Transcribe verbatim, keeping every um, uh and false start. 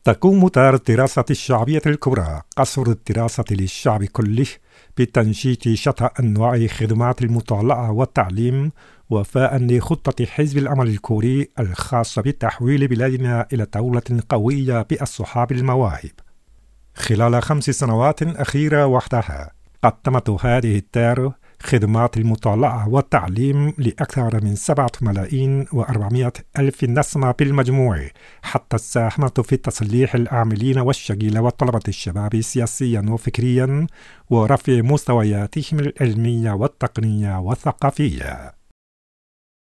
تقوم دار الدراسة الشعبية الكبرى قصر الدراسة للشعب كله بتنشيط شتى أنواع خدمات المطالعة والتعليم وفاء لخطة حزب الأمل الكوري الخاصة بتحويل بلادنا إلى دولة قوية بأصحاب المواهب. خلال خمس سنوات أخيرة وحدها قدمت هذه الدار خدمات المطالعة والتعليم لأكثر من سبعة ملايين وأربعمائة ألف نسمة بالمجموع، حتى ساهمت في تصليح العاملين والشغيل وطلبة الشباب سياسيا وفكريا ورفع مستوياتهم العلمية والتقنية والثقافية.